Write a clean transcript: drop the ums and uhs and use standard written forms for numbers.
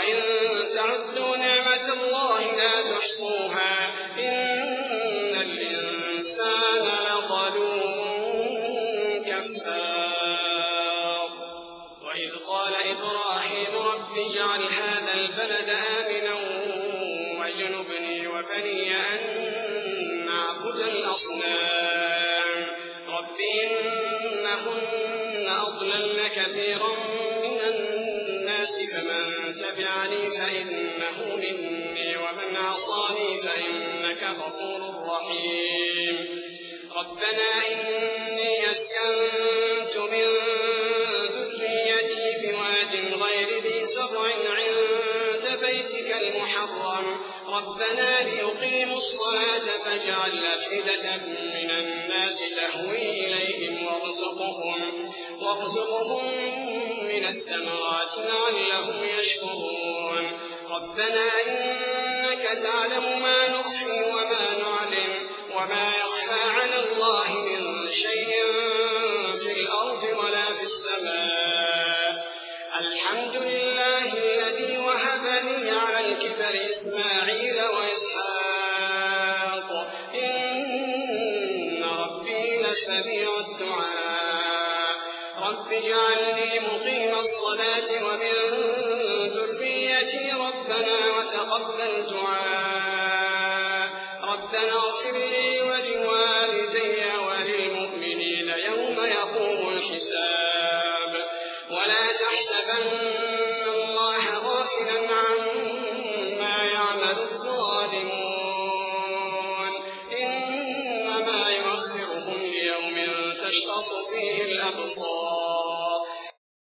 وإن تعدوا نعمة الله لا تحصوها إن الإنسان لظلوم كفار وإذ قال إبراهيم رب اجعل هذا البلد آمنا واجنبني وبني أن نعبد الأصنام رب إنهن أضللن كثيرا من الناس فمن تبعني فإنه مني ومن عصاني فإنك غفور رحيم ربنا إني أسكنت من ذريتي بواد غير ذي زرع عند بيتك المحرم ربنا ليقيموا الصلاة فاجعل أفئدة من الناس تهوي إليهم وارزقهم من الثمرات لعلهم يشكرون ربنا إنك تعلم ما نخفي وما نعلن وما يخفى على الله من شيء في الأرض ولا في السماء الحمد لله الذي وهب لي على الكبر إسماعيل وإسحاق إن ربي لسميع الدعاء رب اجعلني مقيم الصلاة ومن ذريتي ربنا وتقبل دعاء ربنا